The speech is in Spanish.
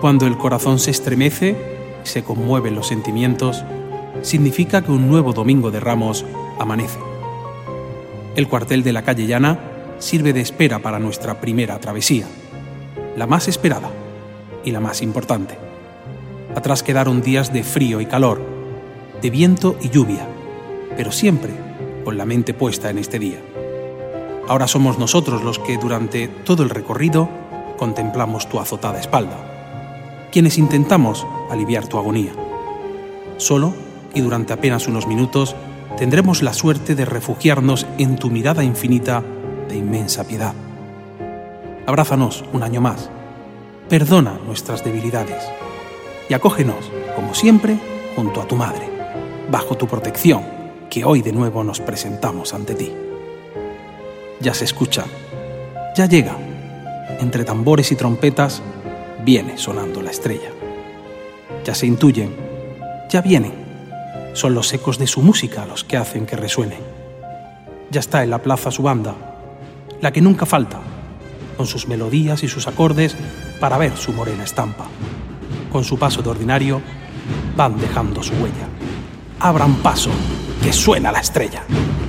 Cuando el corazón se estremece y se conmueven los sentimientos, significa que un nuevo domingo de Ramos amanece. El cuartel de la calle Llana sirve de espera para nuestra primera travesía, la más esperada y la más importante. Atrás quedaron días de frío y calor, de viento y lluvia, pero siempre con la mente puesta en este día. Ahora somos nosotros los que durante todo el recorrido contemplamos tu azotada espalda, quienes intentamos aliviar tu agonía. Solo y durante apenas unos minutos tendremos la suerte de refugiarnos en tu mirada infinita de inmensa piedad. Abrázanos un año más, perdona nuestras debilidades y acógenos, como siempre, junto a tu madre, bajo tu protección, que hoy de nuevo nos presentamos ante ti. Ya se escucha, ya llega, entre tambores y trompetas, viene sonando la estrella. Ya se intuyen, ya vienen, son los ecos de su música los que hacen que resuenen. Ya está en la plaza su banda, la que nunca falta, con sus melodías y sus acordes para ver su morena estampa. Con su paso de ordinario, van dejando su huella. Abran paso, que suena la estrella.